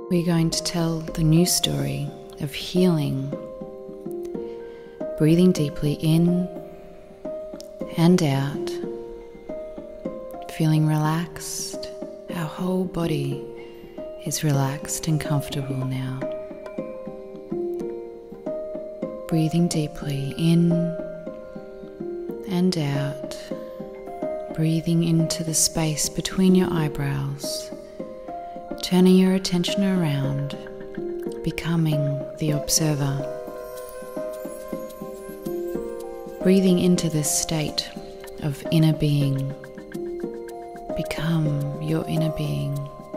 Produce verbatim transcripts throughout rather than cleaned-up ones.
We're going to tell the new story of healing, breathing deeply in and out, feeling relaxed. Our whole body is relaxed and comfortable now. Breathing deeply in and out, breathing into the space between your eyebrows, turning your attention around, becoming the observer. Breathing into this state of inner being. Become your inner being.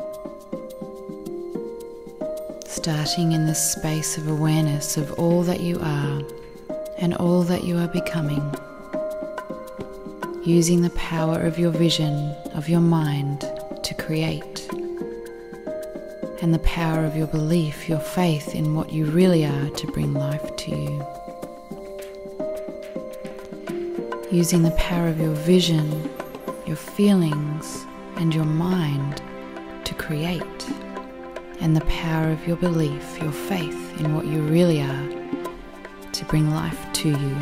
Starting in this space of awareness of all that you are and all that you are becoming. Using the power of your vision, of your mind to create. And the power of your belief, your faith in what you really are to bring life to you. Using the power of your vision, your feelings, and your mind to create. And the power of your belief, your faith in what you really are to bring life to you.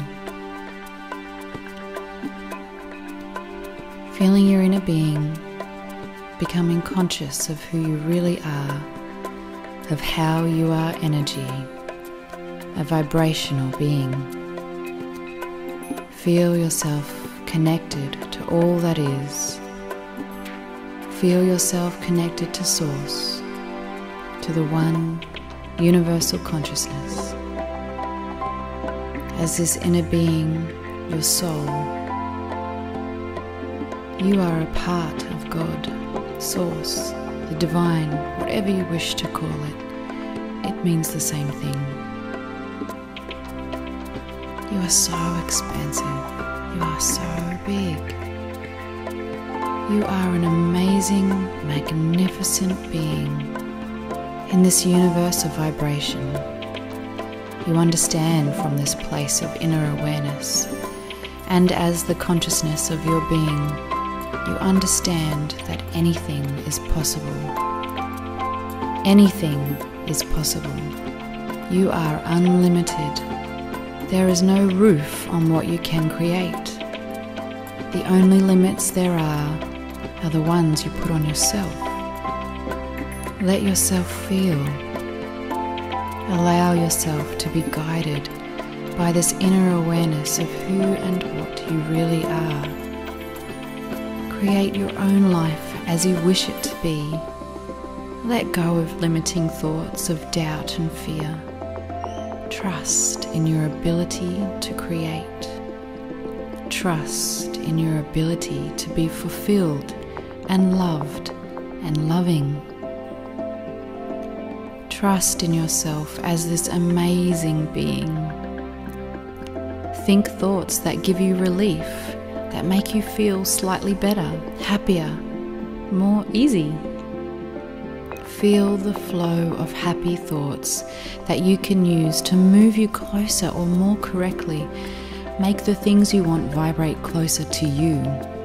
Feeling your inner being, becoming conscious of who you really are, of how you are energy, a vibrational being. Feel yourself connected to all that is. Feel yourself connected to Source, to the one universal consciousness. As this inner being, your soul, you are a part of God, Source, the divine, whatever you wish to call it. It means the same thing. You are so expansive. You are so big. You are an amazing, magnificent being in this universe of vibration. You understand from this place of inner awareness, and as the consciousness of your being, you understand that anything is possible. Anything is possible. You are unlimited. There is no roof on what you can create. The only limits there are are the ones you put on yourself. Let yourself feel. Allow yourself to be guided by this inner awareness of who and what you really are. Create your own life as you wish it to be. Let go of limiting thoughts of doubt and fear. Trust in your ability to create. Trust in your ability to be fulfilled and loved and loving. Trust in yourself as this amazing being. Think thoughts that give you relief, that make you feel slightly better, happier, more easy. Feel the flow of happy thoughts that you can use to move you closer, or more correctly, make the things you want vibrate closer to you.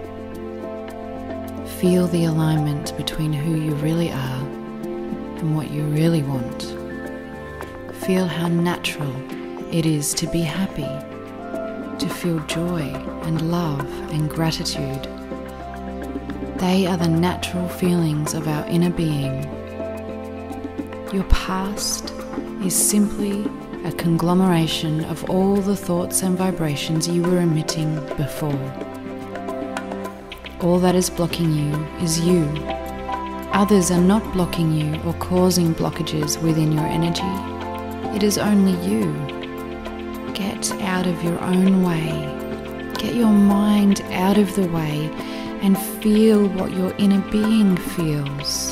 Feel the alignment between who you really are and what you really want. Feel how natural it is to be happy, to feel joy and love and gratitude. They are the natural feelings of our inner being. Your past is simply a conglomeration of all the thoughts and vibrations you were emitting before. All that is blocking you is you. Others are not blocking you or causing blockages within your energy. It is only you. Get out of your own way. Get your mind out of the way and feel what your inner being feels.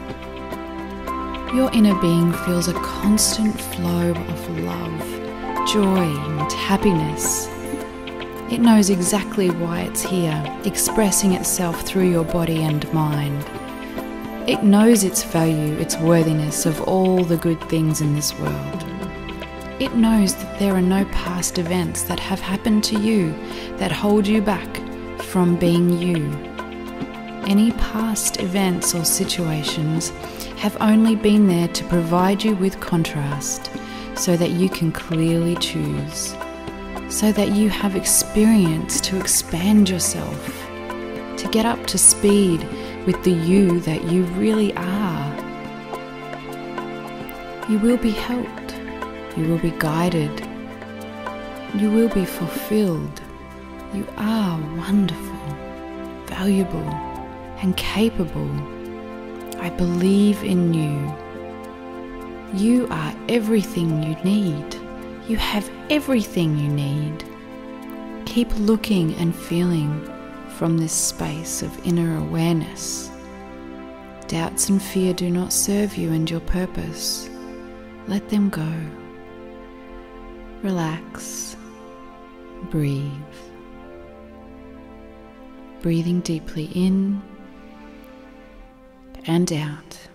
Your inner being feels a constant flow of love, joy, and happiness. It knows exactly why it's here, expressing itself through your body and mind. It knows its value, its worthiness of all the good things in this world. It knows that there are no past events that have happened to you that hold you back from being you. any past events or situations have only been there to provide you with contrast so that you can clearly choose, so that you have experience to expand yourself, to get up to speed with the you that you really are. You will be helped, you will be guided, you will be fulfilled. You are wonderful, valuable, and capable. I believe in you. You are everything you need. You have everything you need. Keep looking and feeling from this space of inner awareness. Doubts and fear do not serve you and your purpose. Let them go. Relax. Breathe. Breathing deeply in and out.